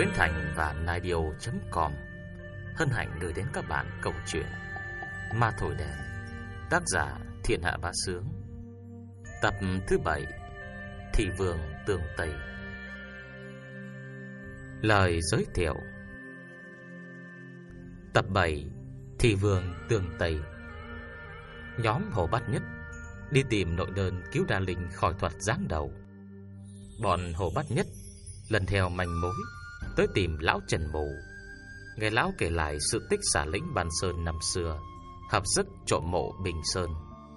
Thiên Thành và Naidio.com hân hạnh gửi đến các bạn câu chuyện Ma Thổi Đèn, tác giả Thiên Hạ Bá Sướng, tập thứ 7, Thị Vương Tường Tây. Lời giới thiệu. Tập 7, Thị Vương Tường Tây. Nhóm Hồ Bát Nhất đi tìm nội đơn cứu Đa Linh khỏi thuật giáng đầu. Bọn Hồ Bát Nhất lần theo manh mối tới tìm lão Trần Mù. Nghe lão kể lại sự tích xả lĩnh Ban Sơn năm xưa hợp sức trộm mộ Bình Sơn.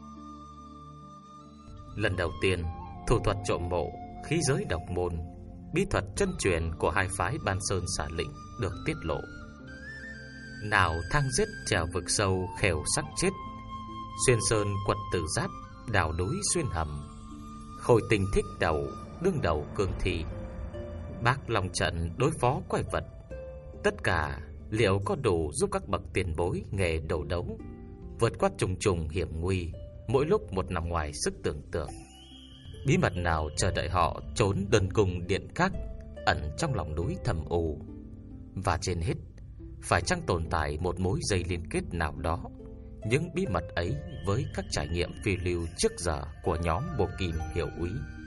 Lần đầu tiên, thủ thuật trộm mộ, khí giới độc môn, bí thuật chân truyền của hai phái Ban Sơn xả lĩnh được tiết lộ. Nào thang giết trèo vực sâu khều sắc chết, xuyên sơn quật tử giáp, đào núi xuyên hầm, khôi tình thích đầu, đương đầu cương thi, bác long trận đối phó quái vật. Tất cả liệu có đủ giúp các bậc tiền bối nghề đầu đấu vượt qua trùng trùng hiểm nguy, mỗi lúc một nằm ngoài sức tưởng tượng? Bí mật nào chờ đợi họ trốn đơn cung điện khác ẩn trong lòng núi thầm u? Và trên hết, phải chăng tồn tại một mối dây liên kết nào đó những bí mật ấy với các trải nghiệm phi lưu trước giờ của nhóm Bộ Kim Hiểu Úy?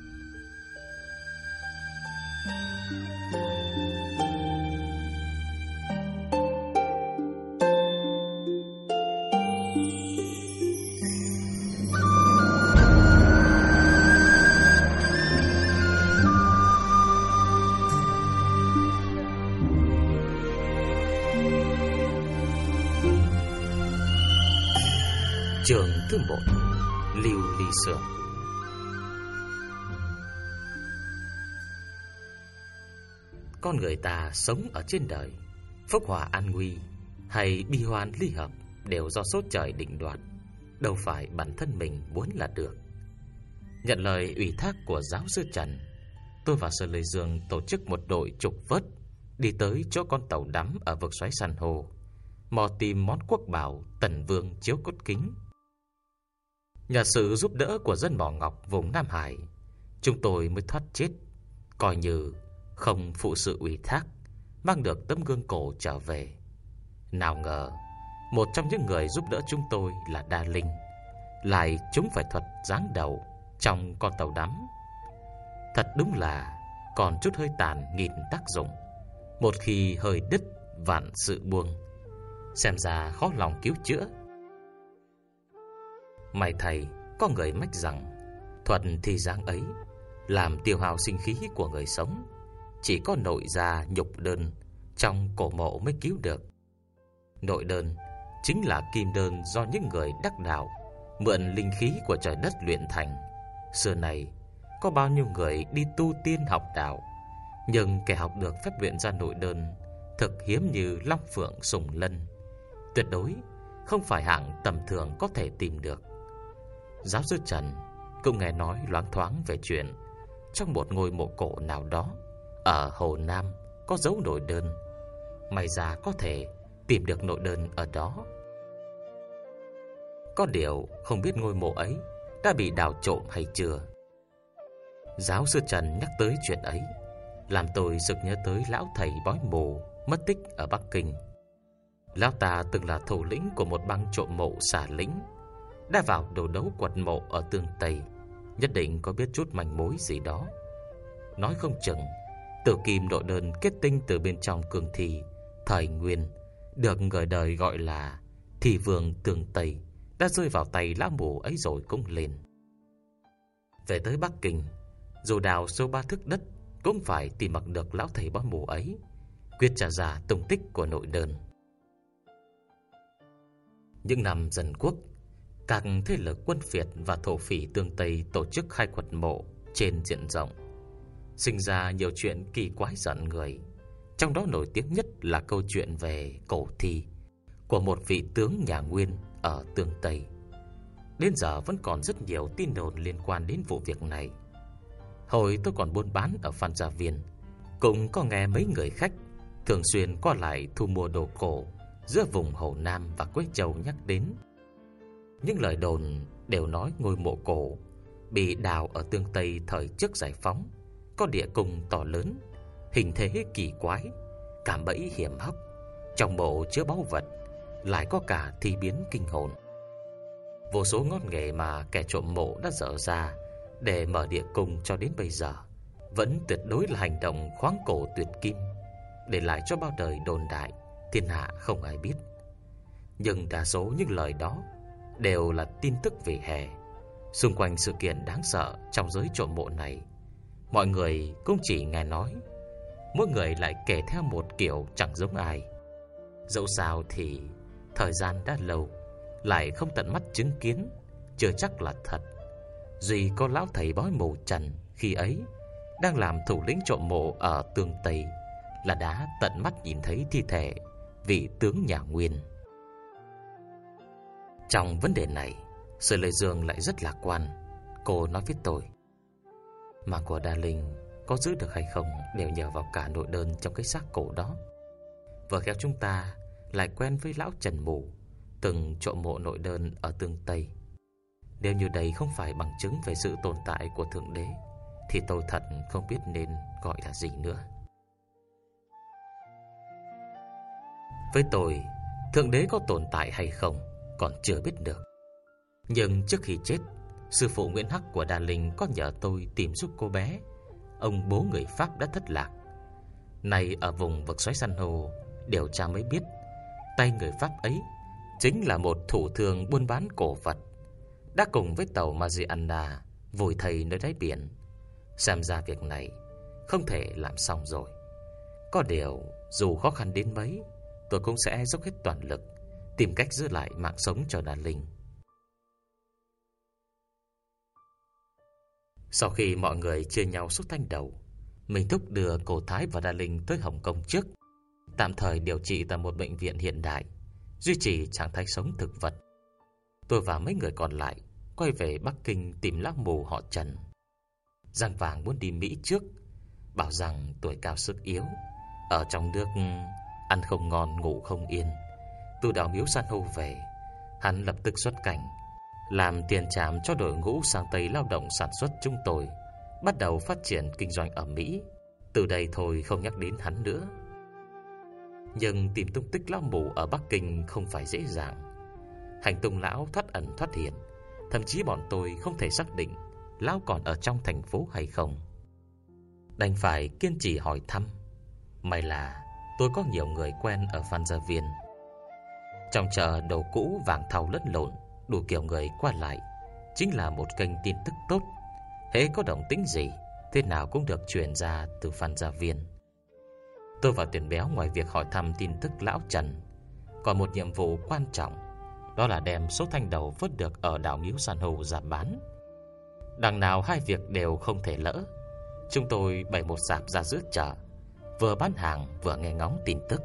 Chương thứ 1, Lưu Ly Sương. Con người ta sống ở trên đời, phúc hòa an nguy hay bi hoan ly hợp đều do số trời định đoạt, đâu phải bản thân mình muốn là được. Nhận lời ủy thác của giáo sư Trần, tôi và Sở Lê Dương tổ chức một đội trục vớt đi tới chỗ con tàu đắm ở vực xoáy san hô, mò tìm món quốc bảo Tần Vương chiếu cốt kính. Nhờ sự giúp đỡ của dân mỏ ngọc vùng Nam Hải, chúng tôi mới thoát chết, coi như không phụ sự ủy thác, mang được tấm gương cổ trở về. Nào ngờ, một trong những người giúp đỡ chúng tôi là Đa Linh lại trúng phải thuật giáng đầu trong con tàu đắm. Thật đúng là còn chút hơi tàn nghìn tác dụng, một khi hơi đứt vạn sự buông. Xem ra khó lòng cứu chữa. May thầy có người mách rằng thuật thi giáng ấy làm tiêu hao sinh khí của người sống, chỉ có nội gia nhục đơn trong cổ mộ mới cứu được. Nội đơn chính là kim đơn do những người đắc đạo mượn linh khí của trời đất luyện thành. Xưa này có bao nhiêu người đi tu tiên học đạo, nhưng kẻ học được phép luyện ra nội đơn thực hiếm như Long Phượng Sùng Lân, tuyệt đối không phải hạng tầm thường có thể tìm được. Giáo sư Trần cũng nghe nói loáng thoáng về chuyện trong một ngôi mộ cổ nào đó ở Hồ Nam có dấu nội đơn. May ra có thể tìm được nội đơn ở đó. Có điều không biết ngôi mộ ấy đã bị đào trộm hay chưa. Giáo sư Trần nhắc tới chuyện ấy làm tôi sực nhớ tới lão thầy bói mù mất tích ở Bắc Kinh. Lão ta từng là thủ lĩnh của một băng trộm mộ xả lĩnh, đã vào đồ đấu quật mộ ở Tương Tây, nhất định có biết chút manh mối gì đó. Nói không chừng tử kim nội đơn kết tinh từ bên trong cương thi thời Nguyên, được người đời gọi là Thị Vương Tường Tây, đã rơi vào tay lão mù ấy rồi cũng lên. Về tới Bắc Kinh, dù đào sâu 3 thước đất cũng phải tìm bằng được lão thầy bói mù ấy, quyết trả ra tung tích của nội đơn. Những năm Dân Quốc, các thế lực quân phiệt và thổ phỉ Tương Tây tổ chức khai quật mộ trên diện rộng, sinh ra nhiều chuyện kỳ quái giận người. Trong đó nổi tiếng nhất là câu chuyện về cổ thi của một vị tướng nhà Nguyên ở Tương Tây. Đến giờ vẫn còn rất nhiều tin đồn liên quan đến vụ việc này. Hồi tôi còn buôn bán ở Phan Gia Viên, cũng có nghe mấy người khách thường xuyên qua lại thu mua đồ cổ giữa vùng Hồ Nam và Quế Châu nhắc đến. Những lời đồn đều nói ngôi mộ cổ bị đào ở Tương Tây thời trước giải phóng có địa cung to lớn, hình thế kỳ quái, cạm bẫy hiểm hóc, trong mộ chứa báu vật, lại có cả thi biến kinh hồn. Vô số ngón nghề mà kẻ trộm mộ đã dở ra để mở địa cung cho đến bây giờ vẫn tuyệt đối là hành động khoáng cổ tuyệt kim, để lại cho bao đời đồn đại, thiên hạ không ai biết. Nhưng đa số những lời đó đều là tin tức về hè. Xung quanh sự kiện đáng sợ trong giới trộm mộ này, mọi người cũng chỉ nghe nói, mỗi người lại kể theo một kiểu chẳng giống ai. Dẫu sao thì thời gian đã lâu, lại không tận mắt chứng kiến, chưa chắc là thật. Duy có lão thầy bói mù trần khi ấy đang làm thủ lĩnh trộm mộ ở Tương Tây là đã tận mắt nhìn thấy thi thể vị tướng nhà Nguyên. Trong vấn đề này, Sở Lệ Dương lại rất lạc quan. Cô nói với tôi, mà của Đa Linh có giữ được hay không đều nhờ vào cả nội đơn trong cái xác cổ đó. Vừa khéo chúng ta lại quen với lão Trần Mù, từng trộm mộ nội đơn ở Tương Tây. Nếu như đây không phải bằng chứng về sự tồn tại của Thượng Đế, thì tôi thật không biết nên gọi là gì nữa. Với tôi, Thượng Đế có tồn tại hay không còn chưa biết được. Nhưng trước khi chết, sư phụ Nguyễn Hắc của Đa Linh có nhờ tôi tìm giúp cô bé, ông bố người Pháp đã thất lạc. Này ở vùng vực xoáy san hô, điều tra mới biết tay người Pháp ấy chính là một thủ thương buôn bán cổ vật, đã cùng với tàu Mariana vùi thây nơi đáy biển. Xem ra việc này không thể làm xong rồi. Có điều dù khó khăn đến mấy, tôi cũng sẽ dốc hết toàn lực tìm cách giữ lại mạng sống cho Đa Linh. Sau khi mọi người chia nhau suốt thanh đầu, Minh Thúc đưa cô Thái và Đa Linh tới Hồng Kông trước, tạm thời điều trị tại một bệnh viện hiện đại, duy trì trạng thái sống thực vật. Tôi và mấy người còn lại quay về Bắc Kinh tìm lão mù họ Trần. Giang Vàng muốn đi Mỹ trước, bảo rằng tuổi cao sức yếu, ở trong nước ăn không ngon ngủ không yên. Từ đảo miếu san hô về, hắn lập tức xuất cảnh, làm tiền trảm cho đội ngũ sang Tây lao động sản xuất chúng tôi, bắt đầu phát triển kinh doanh ở Mỹ. Từ đây thôi không nhắc đến hắn nữa. Nhưng tìm tung tích lão mù ở Bắc Kinh không phải dễ dàng. Hành tung lão thoát ẩn thoát hiện, thậm chí bọn tôi không thể xác định lão còn ở trong thành phố hay không. Đành phải kiên trì hỏi thăm. May là tôi có nhiều người quen ở Phan Gia Viên. Trong chợ đồ cũ vàng thau lẫn lộn, đủ kiểu người qua lại, chính là một kênh tin tức tốt. Hễ có động tĩnh gì, thế nào cũng được truyền ra từ Phan Gia Viên. Tôi và Tuyển Béo ngoài việc hỏi thăm tin tức lão Trần, còn một nhiệm vụ quan trọng, đó là đem số thanh đầu vớt được ở đảo miếu san hô ra bán. Đằng nào hai việc đều không thể lỡ. Chúng tôi bày một sạp ra giữa chợ, vừa bán hàng vừa nghe ngóng tin tức.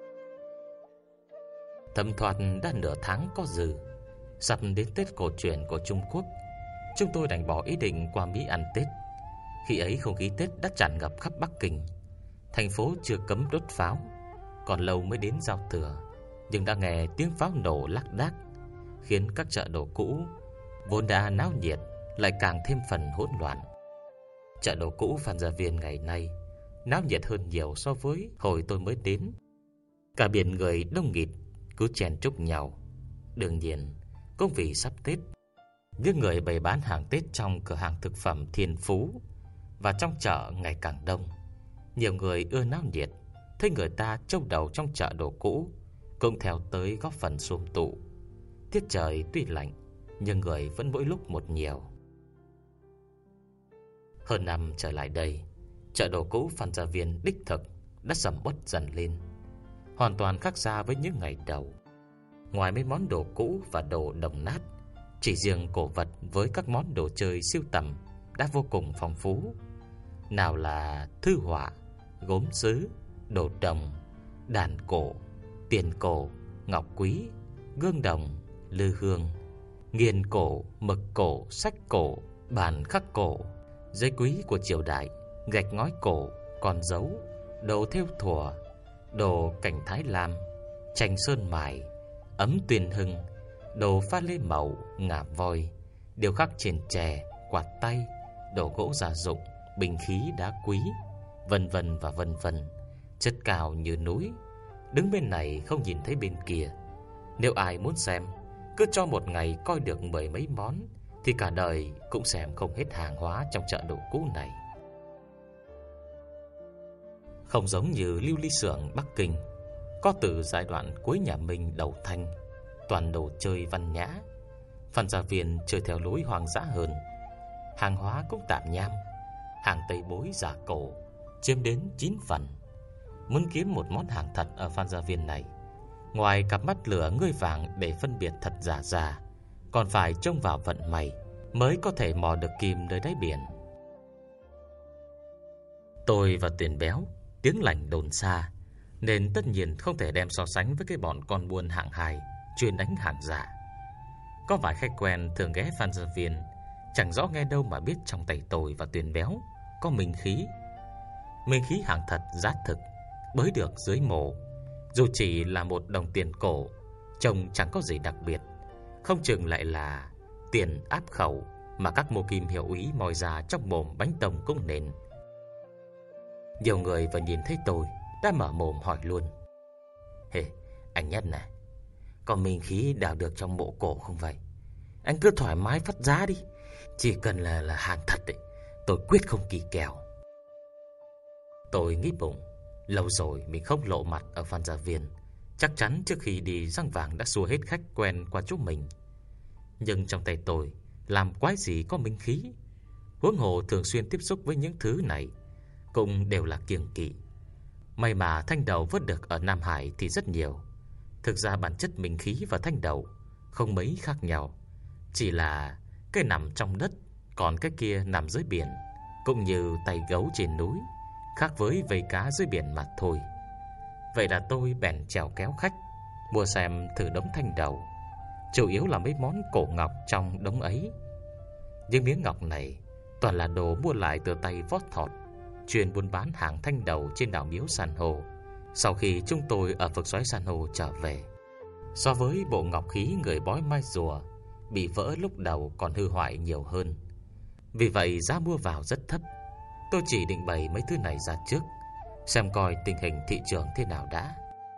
Thấm thoát đã nửa tháng có dư, sắp đến Tết cổ truyền của Trung Quốc. Chúng tôi đành bỏ ý định qua Mỹ ăn Tết. Khi ấy không khí Tết đã tràn ngập khắp Bắc Kinh. Thành phố chưa cấm đốt pháo, còn lâu mới đến giao thừa, nhưng đã nghe tiếng pháo nổ lác đác, khiến các chợ đồ cũ vốn đã náo nhiệt lại càng thêm phần hỗn loạn. Chợ đồ cũ Phan Gia Viên ngày nay náo nhiệt hơn nhiều so với hồi tôi mới đến. Cả biển người đông nghịt, cứ chen chúc nhau. Đương nhiên cũng vì sắp Tết, những người bày bán hàng Tết trong cửa hàng thực phẩm Thiên Phú và trong chợ ngày càng đông. Nhiều người ưa náo nhiệt, thấy người ta trâu đầu trong chợ đồ cũ cũng theo tới góp phần sum tụ. Tiết trời tuy lạnh, nhưng người vẫn mỗi lúc một nhiều. Hơn năm trở lại đây, chợ đồ cũ Phan Gia Viên đích thực đã sầm uất dần lên, hoàn toàn khác xa với những ngày đầu. Ngoài mấy món đồ cũ và đồ đồng nát, chỉ riêng cổ vật với các món đồ chơi siêu tầm đã vô cùng phong phú. Nào là thư họa, gốm sứ, đồ đồng, đàn cổ, tiền cổ, ngọc quý, gương đồng, lư hương, nghiền cổ, mực cổ, sách cổ, bàn khắc cổ, giấy quý của triều đại, gạch ngói cổ, con dấu, đồ thêu thùa, đồ cảnh Thái Lam, tranh sơn mài, ấm tuyền hưng, đồ pha lê màu, ngà voi, điêu khắc trên chè, quạt tay, đồ gỗ gia dụng, bình khí đá quý, vân vân và vân vân. chất cao như núi, đứng bên này không nhìn thấy bên kia. Nếu ai muốn xem, cứ cho một ngày coi được 10 mấy món thì cả đời cũng xem không hết hàng hóa trong chợ đồ cũ này. Không giống như Lưu Ly Xưởng Bắc Kinh, có từ giai đoạn cuối nhà Minh đầu Thanh, toàn đồ chơi văn nhã. Phan Gia Viên chơi theo lối hoang dã hơn, hàng hóa cũng tạm nham, hàng Tây bối giả cổ chiếm đến 9 phần. Muốn kiếm một món hàng thật ở Phan Gia Viên này, ngoài cặp mắt lửa ngươi vàng để phân biệt thật giả ra, còn phải trông vào vận may mới có thể mò được kim nơi đáy biển. Tôi và Tuyền Béo tiếng lành đồn xa, nên tất nhiên không thể đem so sánh với cái bọn con buôn hạng hai chuyên đánh hàng giả. Có vài khách quen thường ghé Phan Gia Viên, chẳng rõ nghe đâu mà biết trong tay tôi và Tuyền Béo có minh khí. Minh khí hàng thật giá thực, bới được dưới mộ. Dù chỉ là một đồng tiền cổ, trông chẳng có gì đặc biệt, không chừng lại là tiền áp khẩu mà các mô kim hiệu úy moi ra trong mồm bánh tông cũng nên. Nhiều người vừa nhìn thấy tôi đã mở mồm hỏi luôn: "Hề, anh Nhất này, có minh khí đào được trong mộ cổ không vậy? Anh cứ thoải mái phát giá đi, chỉ cần là hàng thật đấy, tôi quyết không kỳ kèo." Tôi nghĩ bụng, lâu rồi mình không lộ mặt ở Phan Gia Viên, chắc chắn trước khi đi răng vàng đã xua hết khách quen qua chỗ mình. Nhưng trong tay tôi làm quái gì có minh khí, huống hồ thường xuyên tiếp xúc với những thứ này cũng đều là kiêng kỵ. May mà thanh đầu vớt được ở Nam Hải thì rất nhiều. Thực ra bản chất minh khí và thanh đầu không mấy khác nhau, chỉ là cái nằm trong đất, còn cái kia nằm dưới biển, cũng như tay gấu trên núi, khác với vây cá dưới biển mà thôi. Vậy là tôi bèn chèo kéo khách mua xem thử đống thanh đầu, chủ yếu là mấy món cổ ngọc trong đống ấy. Những miếng ngọc này toàn là đồ mua lại từ tay vót thọt chuyên buôn bán hàng thanh đầu trên đảo Miếu San Hô. Sau khi chúng tôi ở vực xoáy San Hô trở về, so với bộ ngọc khí người bói mai rùa bị vỡ lúc đầu còn hư hoại nhiều hơn, vì vậy giá mua vào rất thấp. Tôi chỉ định bày mấy thứ này ra trước, xem coi tình hình thị trường thế nào đã.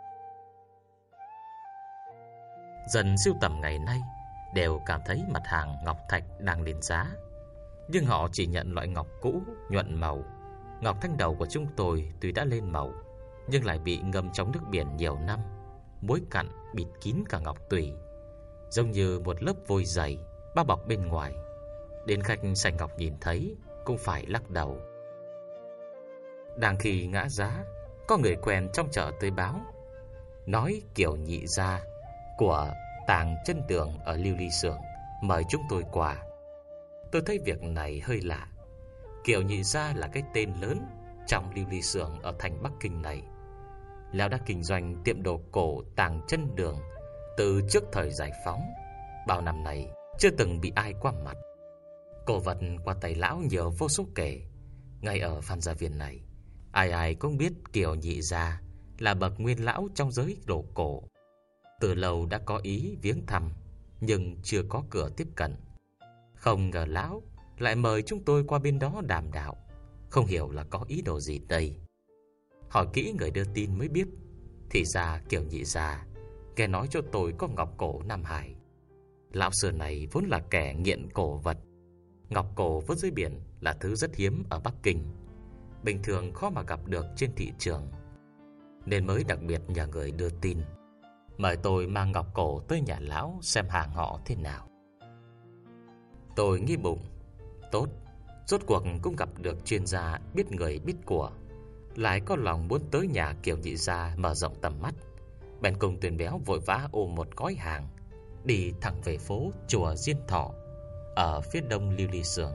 Dần sưu tầm ngày nay đều cảm thấy mặt hàng ngọc thạch đang lên giá, nhưng họ chỉ nhận loại ngọc cũ nhuận màu. Ngọc thanh đầu của chúng tôi tuy đã lên màu, nhưng lại bị ngâm trong nước biển nhiều năm, muối cặn bịt kín cả ngọc tùy, giống như một lớp vôi dày bao bọc bên ngoài. Đến khách sành ngọc nhìn thấy cũng phải lắc đầu. Đang khi ngã giá, có người quen trong chợ tới báo, nói Kiều Nhị gia của Tàng Chân Đường ở Lưu Ly Xưởng mời chúng tôi qua. Tôi thấy việc này hơi lạ. Kiều Nhị gia là cái tên lớn trong Lưu Ly Xưởng ở thành Bắc Kinh này. Lão đã kinh doanh tiệm đồ cổ Tàng Chân Đường từ trước thời giải phóng, bao năm này chưa từng bị ai qua mặt. Cổ vật qua tay lão nhiều vô số kể. Ngay ở Phan Gia Viên này, ai ai cũng biết Kiều Nhị gia là bậc nguyên lão trong giới đồ cổ. Từ lâu đã có ý viếng thăm, nhưng chưa có cửa tiếp cận. Không ngờ lão lại mời chúng tôi qua bên đó đàm đạo, không hiểu là có ý đồ gì đây. Hỏi kỹ người đưa tin mới biết, thì ra Kiều Nhị gia nghe nói cho tôi có ngọc cổ Nam Hải. Lão xưa này vốn là kẻ nghiện cổ vật. Ngọc cổ vớt dưới biển là thứ rất hiếm ở Bắc Kinh, bình thường khó mà gặp được trên thị trường, nên mới đặc biệt nhờ người đưa tin mời tôi mang ngọc cổ tới nhà lão xem hàng họ thế nào. Tôi nghĩ bụng, tốt, rốt cuộc cũng gặp được chuyên gia biết người biết của, lại có lòng muốn tới nhà Kiều Nhị gia mở rộng tầm mắt. Bèn cùng Tuyền Béo vội vã ôm một gói hàng, đi thẳng về phố chùa Diên Thọ ở phía đông Lưu Ly Xưởng.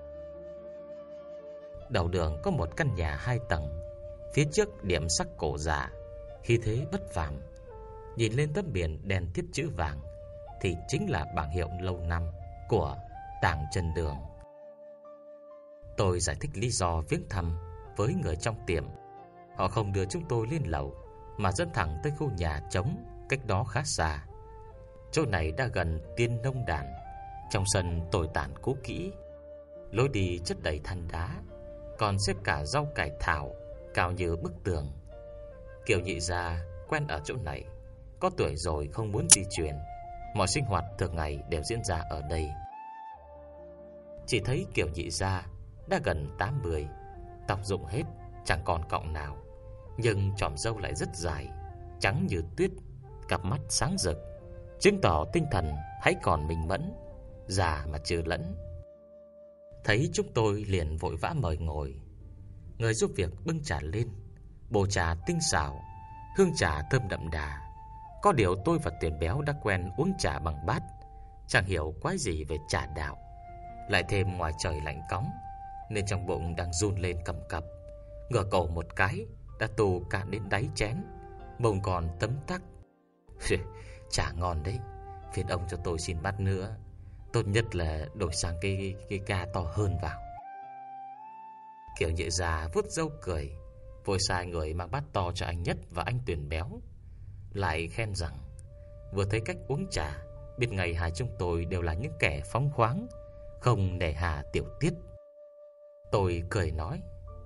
Đầu đường có một căn nhà 2 tầng, phía trước điểm sắc cổ giả, khí thế bất phàm. Nhìn lên tấm biển đèn tiếp chữ vàng thì chính là bảng hiệu lâu năm của Tàng Chân Đường. Tôi giải thích lý do viếng thăm với người trong tiệm. Họ không đưa chúng tôi lên lầu mà dẫn thẳng tới khu nhà trống cách đó khá xa. Chỗ này đã gần Tiên Nông Đàn. Trong sân tồi tàn cũ kỹ, lối đi chất đầy than đá, còn xếp cả rau cải thảo cao như bức tường. Kiều nhị gia quen ở chỗ này, có tuổi rồi không muốn di chuyển, mọi sinh hoạt thường ngày đều diễn ra ở đây. Chỉ thấy Kiều nhị gia đã gần 80, tóc rụng hết, chẳng còn cọng nào, nhưng chòm râu lại rất dài, trắng như tuyết, cặp mắt sáng rực, chứng tỏ tinh thần hãy còn minh mẫn, già mà chưa lẫn. Thấy chúng tôi liền vội vã mời ngồi. Người giúp việc bưng trà lên, bồ trà tinh xảo, hương trà thơm đậm đà. Có điều tôi và Tiền Béo đã quen uống trà bằng bát, chẳng hiểu quái gì về trà đạo. Lại thêm ngoài trời lạnh cóng, nên trong bụng đang run lên cầm cập. Ngửa cổ một cái đã tù cạn đến đáy chén, mông còn tấm tắc. Trà ngon đấy, phiền ông cho tôi xin bát nữa. Tốt nhất là đổi sang cái ca to hơn vào. Kiều nhị già vuốt râu cười, vội sai người mang bát to cho anh Nhất và anh Tuyền Béo. Lại khen rằng vừa thấy cách uống trà, biết ngày hai chúng tôi đều là những kẻ phóng khoáng, không nể hà tiểu tiết. Tôi cười nói,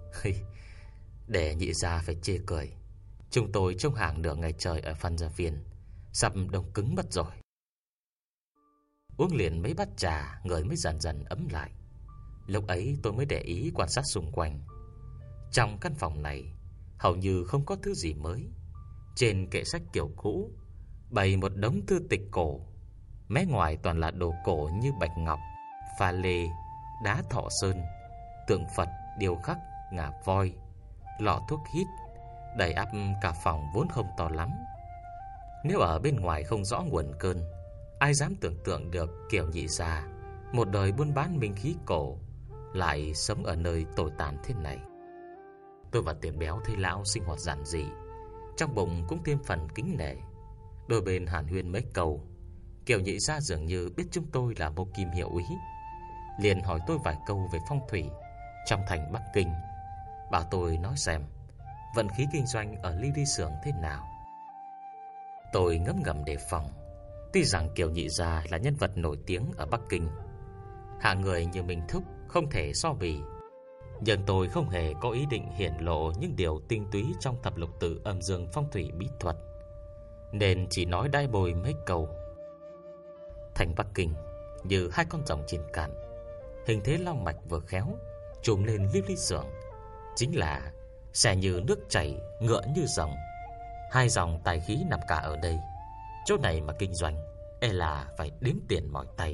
để nhị gia phải chê cười. Chúng tôi trông hàng nửa ngày trời ở Phan Gia Viên, sắp đông cứng mất rồi. Uống liền mấy bát trà, người mới dần dần ấm lại. Lúc ấy tôi mới để ý quan sát xung quanh. Trong căn phòng này hầu như không có thứ gì mới. Trên kệ sách kiểu cũ bày một đống thư tịch cổ, mé ngoài toàn là đồ cổ như bạch ngọc, pha lê, đá thọ sơn, tượng Phật, điêu khắc, ngà voi, lọ thuốc hít, đầy ắp cả phòng vốn không to lắm. Nếu ở bên ngoài không rõ nguồn cơn, ai dám tưởng tượng được Kiều nhị gia một đời buôn bán minh khí cổ lại sống ở nơi tồi tàn thế này. Tôi và Tiền Béo thấy lão sinh hoạt giản dị, trong bụng cũng thêm phần kính nể. Đôi bên hàn huyên mấy câu, Kiều nhị gia dường như biết chúng tôi là Mộ Kim hiệu úy, liền hỏi tôi vài câu về phong thủy trong thành Bắc Kinh, bảo tôi nói xem vận khí kinh doanh ở Ly Ly Xưởng thế nào. Tôi ngấm ngầm đề phòng. Tuy rằng Kiều nhị gia là nhân vật nổi tiếng ở Bắc Kinh, hạng người như Minh Thúc không thể so bì, nhưng tôi không hề có ý định hiển lộ những điều tinh túy trong thập lục tự âm dương phong thủy bí thuật, nên chỉ nói đai bồi mấy câu. Thành Bắc Kinh như hai con rồng trên cạn, hình thế long mạch vừa khéo trùm lên Ly Ly Xưởng, chính là xe như nước chảy, ngựa như rồng. Hai dòng tài khí nằm cả ở đây. Chỗ này mà kinh doanh e là phải đếm tiền mỏi tay.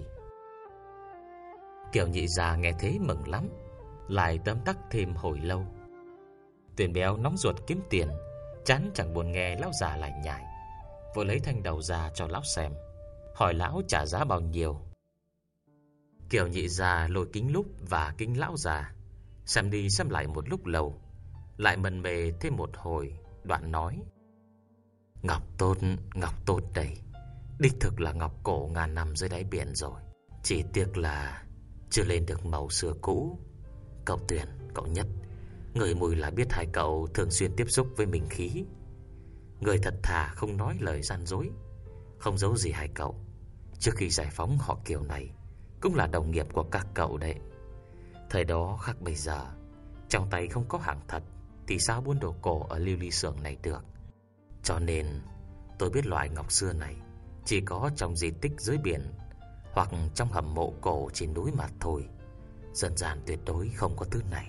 Kiều nhị già nghe thế mừng lắm, lại tấm tắc thêm hồi lâu. Tuyền Béo nóng ruột kiếm tiền, chán chẳng buồn nghe lão già lại nhải, vội lấy thanh đầu ra cho lão xem, hỏi lão trả giá bao nhiêu. Kiều nhị già lôi kính lúp và kính lão già xem đi xem lại một lúc lâu, lại mần mê thêm một hồi, đoạn nói: Ngọc tốt đây, đích thực là ngọc cổ ngàn năm dưới đáy biển rồi, chỉ tiếc là chưa lên được màu xưa cũ. Cậu Tuyền, cậu Nhất, người mùi là biết hai cậu thường xuyên tiếp xúc với minh khí, người thật thà không nói lời gian dối, không giấu gì hai cậu. Trước khi giải phóng họ Kiều này cũng là đồng nghiệp của các cậu đấy. Thời đó khác bây giờ, trong tay không có hàng thật thì sao buôn đồ cổ ở Lưu Ly Xưởng này được. Cho nên tôi biết loại ngọc xưa này chỉ có trong di tích dưới biển hoặc trong hầm mộ cổ trên núi mà thôi. Dân gian tuyệt đối không có thứ này.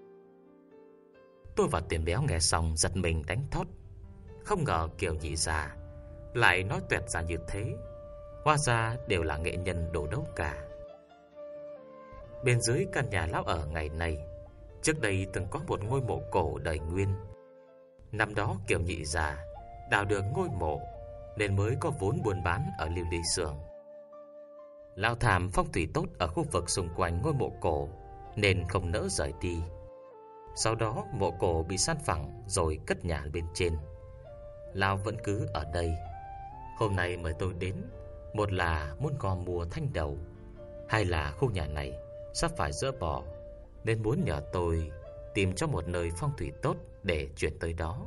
Tôi và Tiền Béo nghe xong giật mình đánh thót. Không ngờ Kiều nhị già lại nói tuyệt ra như thế. Hóa ra đều là nghệ nhân đồ đấu cả. Bên dưới căn nhà lão ở ngày nay, trước đây từng có một ngôi mộ cổ đời Nguyên. Năm đó Kiều nhị già đào được ngôi mộ nên mới có vốn buôn bán ở Lưu Ly Xưởng. Lão thảm phong thủy tốt ở khu vực xung quanh ngôi mộ cổ nên không nỡ rời đi. Sau đó mộ cổ bị san phẳng rồi cất nhà bên trên. Lão vẫn cứ ở đây. Hôm nay mời tôi đến, một là muốn gom mua thanh đầu, hai là khu nhà này sắp phải dỡ bỏ, nên muốn nhờ tôi tìm cho một nơi phong thủy tốt để chuyển tới đó.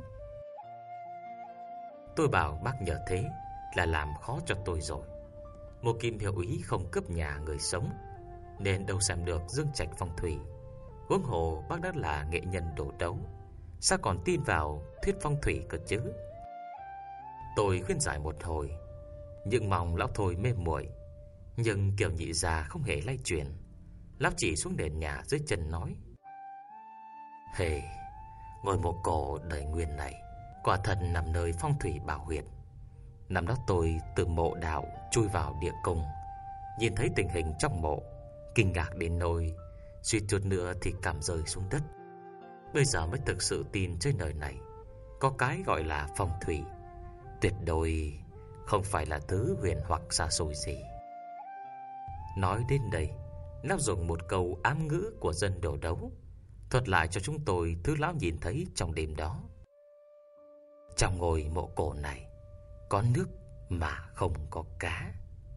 Tôi bảo bác nhờ thế là làm khó cho tôi rồi. Mộ Kim hiệu úy không cướp nhà người sống, nên đâu xem được dương trạch phong thủy. Huống hồ bác đã là nghệ nhân đồ đấu, sao còn tin vào thuyết phong thủy cơ chứ? Tôi khuyên giải một hồi, nhưng mong lão thôi mê muội. Nhưng Kiều nhị già không hề lay chuyển. Lão chỉ xuống nền nhà dưới chân nói: Hề, ngôi mộ cổ đời Nguyên này quả thật nằm nơi phong thủy bảo huyệt. Năm đó tôi từ mộ đạo chui vào địa cung, nhìn thấy tình hình trong mộ, kinh ngạc đến nỗi suýt chút nữa thì cảm rơi xuống đất. Bây giờ mới thực sự tin trên đời này có cái gọi là phong thủy, tuyệt đối không phải là thứ huyền hoặc xa xôi gì. Nói đến đây, lão dùng một câu ám ngữ của dân Đồ Đấu thuật lại cho chúng tôi thứ lão nhìn thấy trong đêm đó. Trong ngôi mộ cổ này có nước mà không có cá.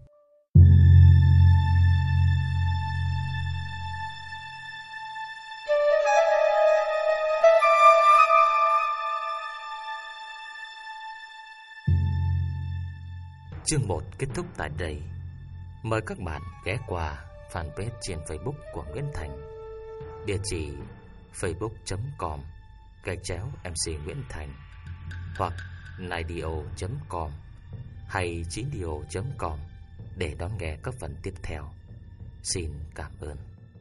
Chương 1 kết thúc tại đây. Mời các bạn ghé qua fanpage trên Facebook của Nguyễn Thành, địa chỉ facebook.com/MC Nguyễn Thành, hoặc naidio.com hay 9dio.com để đón nghe các phần tiếp theo. Xin cảm ơn.